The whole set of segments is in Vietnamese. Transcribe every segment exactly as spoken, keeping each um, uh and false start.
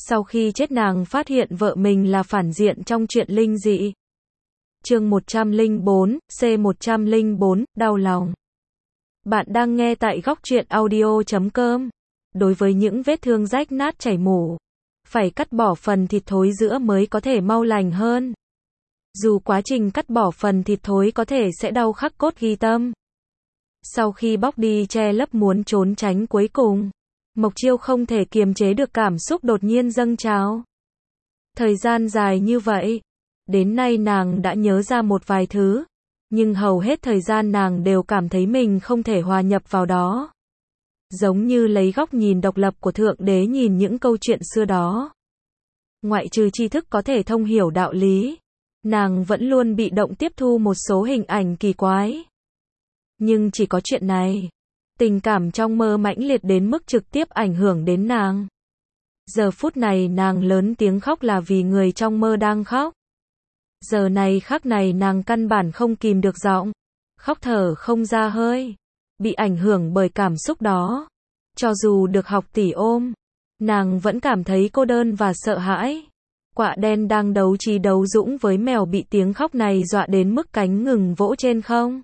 Sau khi chết nàng phát hiện vợ mình là phản diện trong chuyện linh dị. Chương một trăm lẻ bốn, C một trăm lẻ bốn, đau lòng. Bạn đang nghe tại góc truyện audio chấm com. Đối với những vết thương rách nát chảy mủ, phải cắt bỏ phần thịt thối giữa mới có thể mau lành hơn. Dù quá trình cắt bỏ phần thịt thối có thể sẽ đau khắc cốt ghi tâm. Sau khi bóc đi che lấp muốn trốn tránh cuối cùng, Mộc Chiêu không thể kiềm chế được cảm xúc đột nhiên dâng trào. Thời gian dài như vậy, đến nay nàng đã nhớ ra một vài thứ, nhưng hầu hết thời gian nàng đều cảm thấy mình không thể hòa nhập vào đó. Giống như lấy góc nhìn độc lập của Thượng Đế nhìn những câu chuyện xưa đó. Ngoại trừ tri thức có thể thông hiểu đạo lý, nàng vẫn luôn bị động tiếp thu một số hình ảnh kỳ quái. Nhưng chỉ có chuyện này, tình cảm trong mơ mãnh liệt đến mức trực tiếp ảnh hưởng đến nàng. Giờ phút này nàng lớn tiếng khóc là vì người trong mơ đang khóc. Giờ này khắc này nàng căn bản không kìm được giọng, khóc thở không ra hơi, bị ảnh hưởng bởi cảm xúc đó. Cho dù được học tỷ ôm, nàng vẫn cảm thấy cô đơn và sợ hãi. Quạ đen đang đấu trí đấu dũng với mèo bị tiếng khóc này dọa đến mức cánh ngừng vỗ trên không.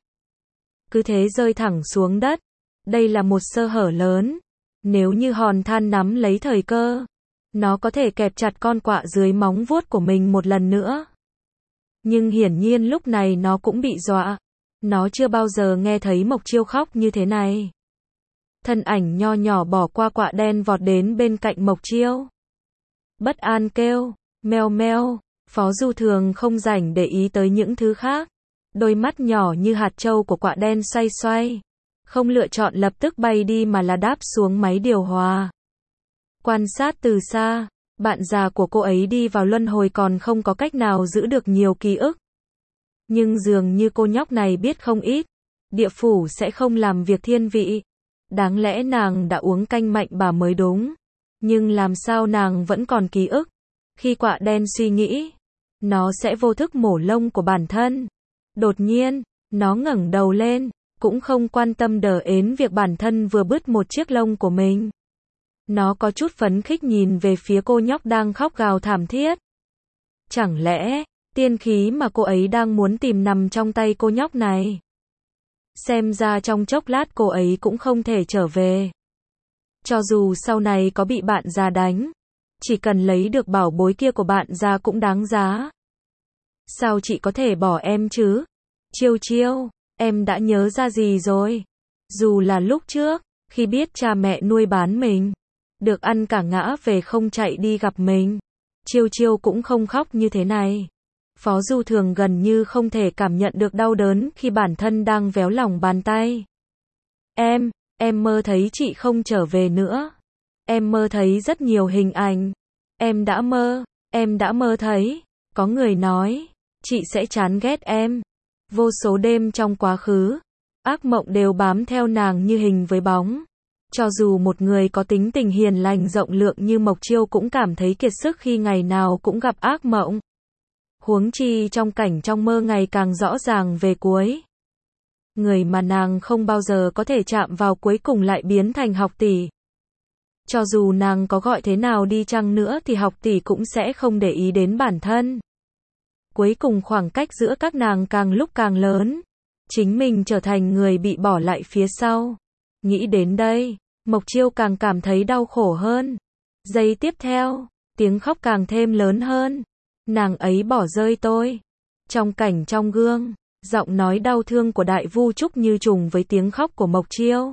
Cứ thế rơi thẳng xuống đất. Đây là một sơ hở lớn. Nếu như hòn than nắm lấy thời cơ, nó có thể kẹp chặt con quạ dưới móng vuốt của mình một lần nữa. Nhưng hiển nhiên lúc này nó cũng bị dọa. Nó chưa bao giờ nghe thấy Mộc Chiêu khóc như thế này. Thân ảnh nho nhỏ bỏ qua quạ đen vọt đến bên cạnh Mộc Chiêu. Bất an kêu, meo meo, Phó Du Thường không rảnh để ý tới những thứ khác. Đôi mắt nhỏ như hạt trâu của quạ đen xoay xoay. Không lựa chọn lập tức bay đi mà là đáp xuống máy điều hòa. Quan sát từ xa, bạn già của cô ấy đi vào luân hồi còn không có cách nào giữ được nhiều ký ức. Nhưng dường như cô nhóc này biết không ít. Địa phủ sẽ không làm việc thiên vị. Đáng lẽ nàng đã uống canh mạnh bà mới đúng. Nhưng làm sao nàng vẫn còn ký ức. Khi quạ đen suy nghĩ, nó sẽ vô thức mổ lông của bản thân. Đột nhiên, nó ngẩng đầu lên, cũng không quan tâm đờ ến việc bản thân vừa bứt một chiếc lông của mình. Nó có chút phấn khích nhìn về phía cô nhóc đang khóc gào thảm thiết. Chẳng lẽ, tiên khí mà cô ấy đang muốn tìm nằm trong tay cô nhóc này? Xem ra trong chốc lát cô ấy cũng không thể trở về. Cho dù sau này có bị bạn già đánh, chỉ cần lấy được bảo bối kia của bạn già cũng đáng giá. Sao chị có thể bỏ em chứ? Chiêu Chiêu, em đã nhớ ra gì rồi? Dù là lúc trước, khi biết cha mẹ nuôi bán mình, được ăn cả ngã về không chạy đi gặp mình, Chiêu Chiêu cũng không khóc như thế này. Phó Du Thường gần như không thể cảm nhận được đau đớn khi bản thân đang véo lòng bàn tay. Em, em mơ thấy chị không trở về nữa. Em mơ thấy rất nhiều hình ảnh. Em đã mơ, em đã mơ thấy, có người nói, chị sẽ chán ghét em. Vô số đêm trong quá khứ, ác mộng đều bám theo nàng như hình với bóng. Cho dù một người có tính tình hiền lành rộng lượng như Mộc Chiêu cũng cảm thấy kiệt sức khi ngày nào cũng gặp ác mộng. Huống chi trong cảnh trong mơ ngày càng rõ ràng về cuối. Người mà nàng không bao giờ có thể chạm vào cuối cùng lại biến thành học tỷ. Cho dù nàng có gọi thế nào đi chăng nữa thì học tỷ cũng sẽ không để ý đến bản thân. Cuối cùng khoảng cách giữa các nàng càng lúc càng lớn. Chính mình trở thành người bị bỏ lại phía sau. Nghĩ đến đây, Mộc Chiêu càng cảm thấy đau khổ hơn. Giây tiếp theo, tiếng khóc càng thêm lớn hơn. Nàng ấy bỏ rơi tôi. Trong cảnh trong gương, giọng nói đau thương của Đại Vu Trúc như trùng với tiếng khóc của Mộc Chiêu.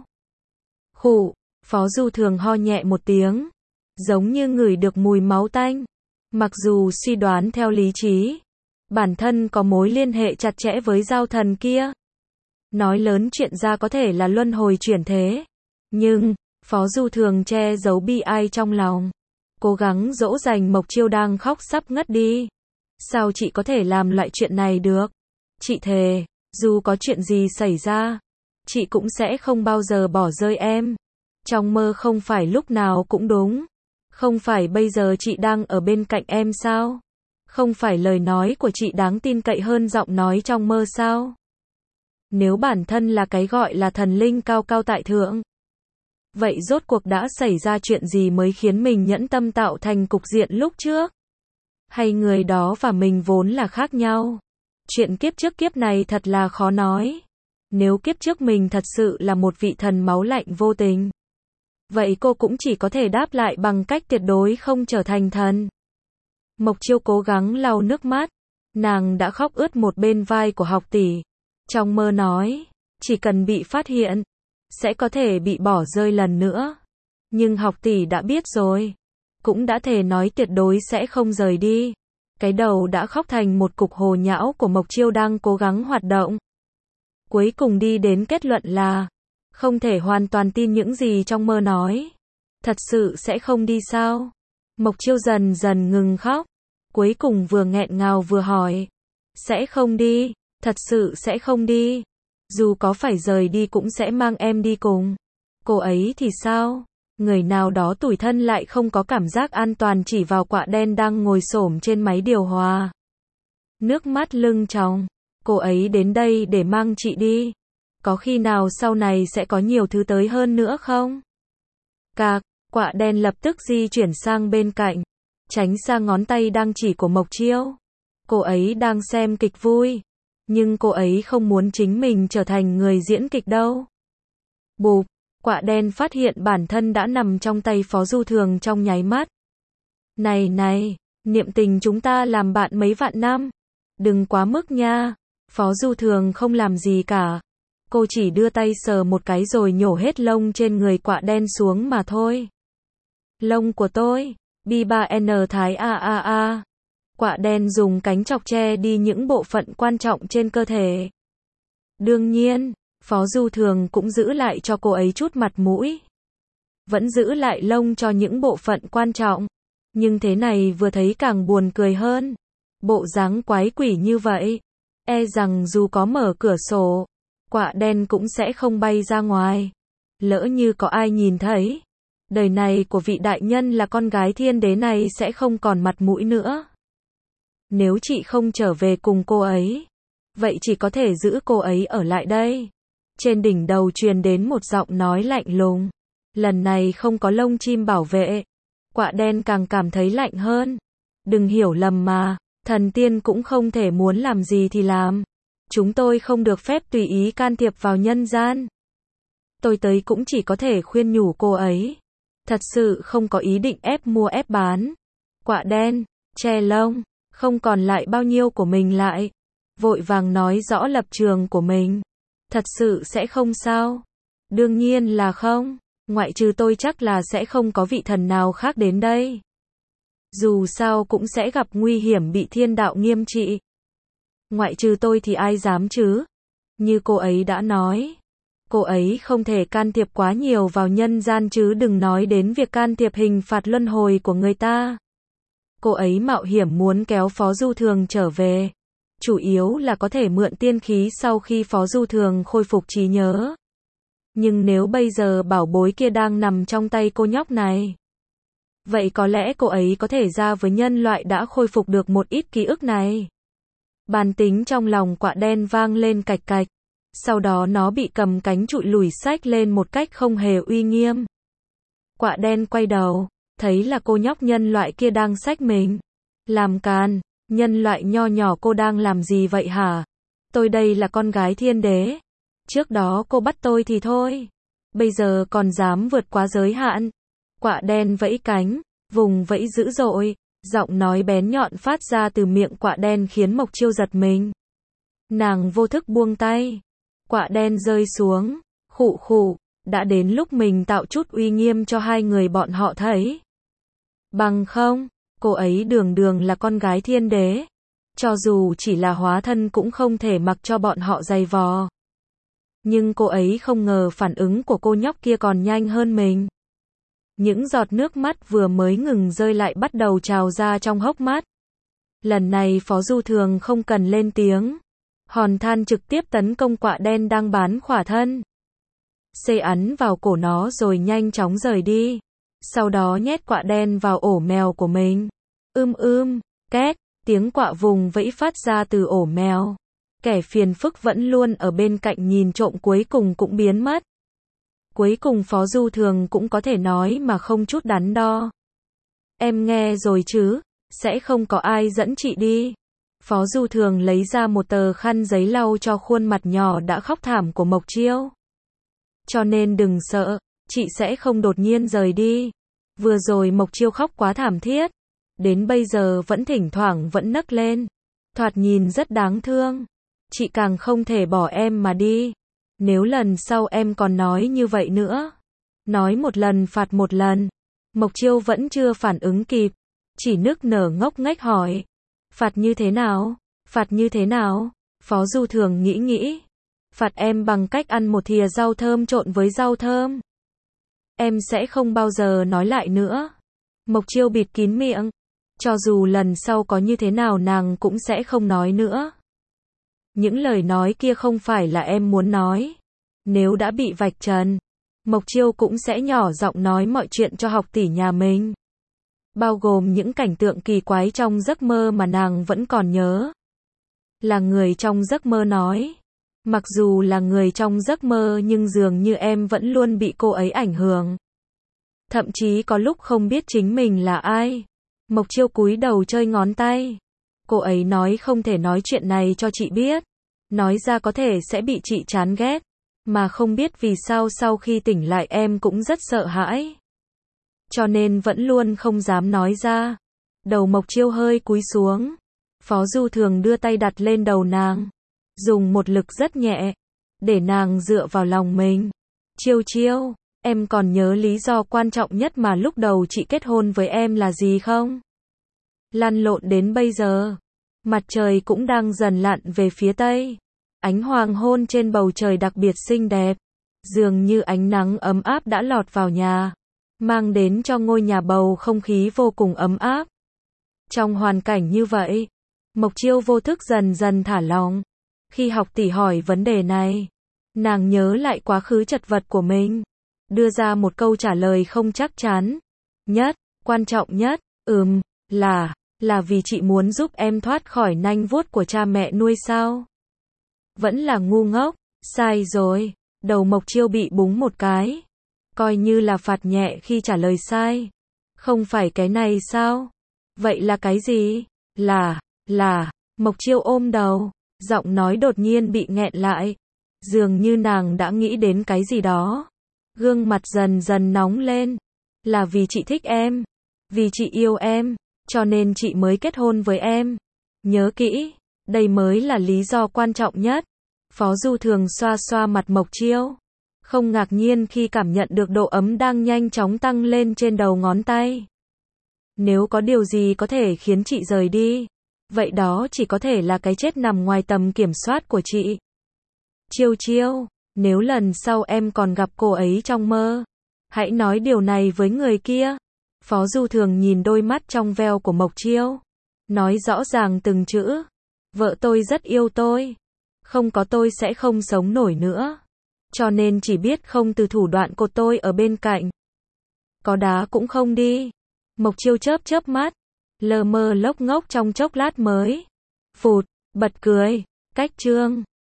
Khụ, Phó Du Thường ho nhẹ một tiếng, giống như ngửi được mùi máu tanh. Mặc dù suy đoán theo lý trí, bản thân có mối liên hệ chặt chẽ với giao thần kia. Nói lớn chuyện ra có thể là luân hồi chuyển thế. Nhưng, Phó Du Thường che giấu bi ai trong lòng. Cố gắng dỗ dành Mộc Chiêu đang khóc sắp ngất đi. Sao chị có thể làm loại chuyện này được? Chị thề, dù có chuyện gì xảy ra, chị cũng sẽ không bao giờ bỏ rơi em. Trong mơ không phải lúc nào cũng đúng. Không phải bây giờ chị đang ở bên cạnh em sao? Không phải lời nói của chị đáng tin cậy hơn giọng nói trong mơ sao? Nếu bản thân là cái gọi là thần linh cao cao tại thượng, Vậy rốt cuộc đã xảy ra chuyện gì mới khiến mình nhẫn tâm tạo thành cục diện lúc trước? Hay người đó và mình vốn là khác nhau? Chuyện kiếp trước kiếp này thật là khó nói. Nếu kiếp trước mình thật sự là một vị thần máu lạnh vô tình, vậy cô cũng chỉ có thể đáp lại bằng cách tuyệt đối không trở thành thần. Mộc Chiêu cố gắng lau nước mắt. Nàng đã khóc ướt một bên vai của học tỷ. Trong mơ nói, chỉ cần bị phát hiện, sẽ có thể bị bỏ rơi lần nữa. Nhưng học tỷ đã biết rồi. Cũng đã thề nói tuyệt đối sẽ không rời đi. Cái đầu đã khóc thành một cục hồ nhão của Mộc Chiêu đang cố gắng hoạt động. Cuối cùng đi đến kết luận là, không thể hoàn toàn tin những gì trong mơ nói. Thật sự sẽ không đi sao? Mộc Chiêu dần dần ngừng khóc. Cuối cùng vừa nghẹn ngào vừa hỏi. Sẽ không đi, thật sự sẽ không đi. Dù có phải rời đi cũng sẽ mang em đi cùng. Cô ấy thì sao? Người nào đó tủi thân lại không có cảm giác an toàn chỉ vào quạ đen đang ngồi xổm trên máy điều hòa. Nước mắt lưng tròng. Cô ấy đến đây để mang chị đi. Có khi nào sau này sẽ có nhiều thứ tới hơn nữa không? Cạc, quạ đen lập tức di chuyển sang bên cạnh. Tránh xa ngón tay đang chỉ của Mộc Chiêu. Cô ấy đang xem kịch vui. Nhưng cô ấy không muốn chính mình trở thành người diễn kịch đâu. Bụp, quạ đen phát hiện bản thân đã nằm trong tay Phó Du Thường trong nháy mắt. Này này, niệm tình chúng ta làm bạn mấy vạn năm. Đừng quá mức nha. Phó Du Thường không làm gì cả. Cô chỉ đưa tay sờ một cái rồi nhổ hết lông trên người quạ đen xuống mà thôi. Lông của tôi. B ba N Thái a a a. Quạ đen dùng cánh chọc che đi những bộ phận quan trọng trên cơ thể. Đương nhiên, Phó Du Thường cũng giữ lại cho cô ấy chút mặt mũi. Vẫn giữ lại lông cho những bộ phận quan trọng. Nhưng thế này vừa thấy càng buồn cười hơn. Bộ dáng quái quỷ như vậy. E rằng dù có mở cửa sổ, quạ đen cũng sẽ không bay ra ngoài. Lỡ như có ai nhìn thấy, đời này của vị đại nhân là con gái thiên đế này sẽ không còn mặt mũi nữa. Nếu chị không trở về cùng cô ấy, vậy chỉ có thể giữ cô ấy ở lại đây. Trên đỉnh đầu truyền đến một giọng nói lạnh lùng. Lần này không có lông chim bảo vệ. Quạ đen càng cảm thấy lạnh hơn. Đừng hiểu lầm mà, thần tiên cũng không thể muốn làm gì thì làm. Chúng tôi không được phép tùy ý can thiệp vào nhân gian. Tôi tới cũng chỉ có thể khuyên nhủ cô ấy. Thật sự không có ý định ép mua ép bán. Quạ đen, che lông, không còn lại bao nhiêu của mình lại. Vội vàng nói rõ lập trường của mình. Thật sự sẽ không sao? Đương nhiên là không. Ngoại trừ tôi chắc là sẽ không có vị thần nào khác đến đây. Dù sao cũng sẽ gặp nguy hiểm bị thiên đạo nghiêm trị. Ngoại trừ tôi thì ai dám chứ? Như cô ấy đã nói, cô ấy không thể can thiệp quá nhiều vào nhân gian chứ đừng nói đến việc can thiệp hình phạt luân hồi của người ta. Cô ấy mạo hiểm muốn kéo Phó Du Thường trở về. Chủ yếu là có thể mượn tiên khí sau khi Phó Du Thường khôi phục trí nhớ. Nhưng nếu bây giờ bảo bối kia đang nằm trong tay cô nhóc này, vậy có lẽ cô ấy có thể ra với nhân loại đã khôi phục được một ít ký ức này. Bản tính trong lòng quạ đen vang lên cạch cạch. Sau đó nó bị cầm cánh trụi lùi xách lên một cách không hề uy nghiêm. Quạ đen quay đầu, thấy là cô nhóc nhân loại kia đang xách mình. Làm càn, nhân loại nho nhỏ cô đang làm gì vậy hả? Tôi đây là con gái thiên đế. Trước đó cô bắt tôi thì thôi. Bây giờ còn dám vượt quá giới hạn. Quạ đen vẫy cánh, vùng vẫy dữ dội. Giọng nói bén nhọn phát ra từ miệng quạ đen khiến Mộc Chiêu giật mình. Nàng vô thức buông tay. Quạ đen rơi xuống. Khụ khụ, đã đến lúc mình tạo chút uy nghiêm cho hai người bọn họ thấy. Bằng không, cô ấy đường đường là con gái thiên đế. Cho dù chỉ là hóa thân cũng không thể mặc cho bọn họ giày vò. Nhưng cô ấy không ngờ phản ứng của cô nhóc kia còn nhanh hơn mình. Những giọt nước mắt vừa mới ngừng rơi lại bắt đầu trào ra trong hốc mắt. Lần này Phó Du Thường không cần lên tiếng. Hòn than trực tiếp tấn công quạ đen đang bán khỏa thân. Xê ấn vào cổ nó rồi nhanh chóng rời đi. Sau đó nhét quạ đen vào ổ mèo của mình. Ưm ưm, két, tiếng quạ vùng vẫy phát ra từ ổ mèo. Kẻ phiền phức vẫn luôn ở bên cạnh nhìn trộm cuối cùng cũng biến mất. Cuối cùng Phó Du Thường cũng có thể nói mà không chút đắn đo. Em nghe rồi chứ, sẽ không có ai dẫn chị đi. Phó Du Thường lấy ra một tờ khăn giấy lau cho khuôn mặt nhỏ đã khóc thảm của Mộc Chiêu. Cho nên đừng sợ, chị sẽ không đột nhiên rời đi. Vừa rồi Mộc Chiêu khóc quá thảm thiết, đến bây giờ vẫn thỉnh thoảng vẫn nấc lên. Thoạt nhìn rất đáng thương. Chị càng không thể bỏ em mà đi. Nếu lần sau em còn nói như vậy nữa, nói một lần phạt một lần. Mộc Chiêu vẫn chưa phản ứng kịp, chỉ nức nở ngốc nghếch hỏi. Phạt như thế nào? Phạt như thế nào? Phó Du Thường nghĩ nghĩ. Phạt em bằng cách ăn một thìa rau thơm trộn với rau thơm. Em sẽ không bao giờ nói lại nữa. Mộc Chiêu bịt kín miệng. Cho dù lần sau có như thế nào nàng cũng sẽ không nói nữa. Những lời nói kia không phải là em muốn nói. Nếu đã bị vạch trần, Mộc Chiêu cũng sẽ nhỏ giọng nói mọi chuyện cho học tỷ nhà mình. Bao gồm những cảnh tượng kỳ quái trong giấc mơ mà nàng vẫn còn nhớ. Là người trong giấc mơ nói. Mặc dù là người trong giấc mơ nhưng dường như em vẫn luôn bị cô ấy ảnh hưởng. Thậm chí có lúc không biết chính mình là ai. Mộc Chiêu cúi đầu chơi ngón tay. Cô ấy nói không thể nói chuyện này cho chị biết. Nói ra có thể sẽ bị chị chán ghét. Mà không biết vì sao sau khi tỉnh lại em cũng rất sợ hãi. Cho nên vẫn luôn không dám nói ra. Đầu Mộc Chiêu hơi cúi xuống. Phó Du Thường đưa tay đặt lên đầu nàng. Dùng một lực rất nhẹ. Để nàng dựa vào lòng mình. Chiêu Chiêu, em còn nhớ lý do quan trọng nhất mà lúc đầu chị kết hôn với em là gì không? Lăn lộn đến bây giờ. Mặt trời cũng đang dần lặn về phía tây. Ánh hoàng hôn trên bầu trời đặc biệt xinh đẹp. Dường như ánh nắng ấm áp đã lọt vào nhà. Mang đến cho ngôi nhà bầu không khí vô cùng ấm áp. Trong hoàn cảnh như vậy, Mộc Chiêu vô thức dần dần thả lỏng. Khi học tỷ hỏi vấn đề này, nàng nhớ lại quá khứ chật vật của mình. Đưa ra một câu trả lời không chắc chắn. Nhất, quan trọng nhất, ừm, là, là vì chị muốn giúp em thoát khỏi nanh vuốt của cha mẹ nuôi sao? Vẫn là ngu ngốc, sai rồi. Đầu Mộc Chiêu bị búng một cái. Coi như là phạt nhẹ khi trả lời sai. Không phải cái này sao? Vậy là cái gì? Là, là, Mộc Chiêu ôm đầu. Giọng nói đột nhiên bị nghẹn lại. Dường như nàng đã nghĩ đến cái gì đó. Gương mặt dần dần nóng lên. Là vì chị thích em. Vì chị yêu em. Cho nên chị mới kết hôn với em. Nhớ kỹ. Đây mới là lý do quan trọng nhất. Phó Du Thường xoa xoa mặt Mộc Chiêu. Không ngạc nhiên khi cảm nhận được độ ấm đang nhanh chóng tăng lên trên đầu ngón tay. Nếu có điều gì có thể khiến chị rời đi, vậy đó chỉ có thể là cái chết nằm ngoài tầm kiểm soát của chị. Chiêu Chiêu, nếu lần sau em còn gặp cô ấy trong mơ, hãy nói điều này với người kia. Phó Du Thường nhìn đôi mắt trong veo của Mộc Chiêu. Nói rõ ràng từng chữ. Vợ tôi rất yêu tôi. Không có tôi sẽ không sống nổi nữa. Cho nên chỉ biết không từ thủ đoạn của tôi ở bên cạnh. Có đá cũng không đi. Mộc Chiêu chớp chớp mắt. Lơ mơ lốc ngốc trong chốc lát mới. Phụt, bật cười. Cách chương.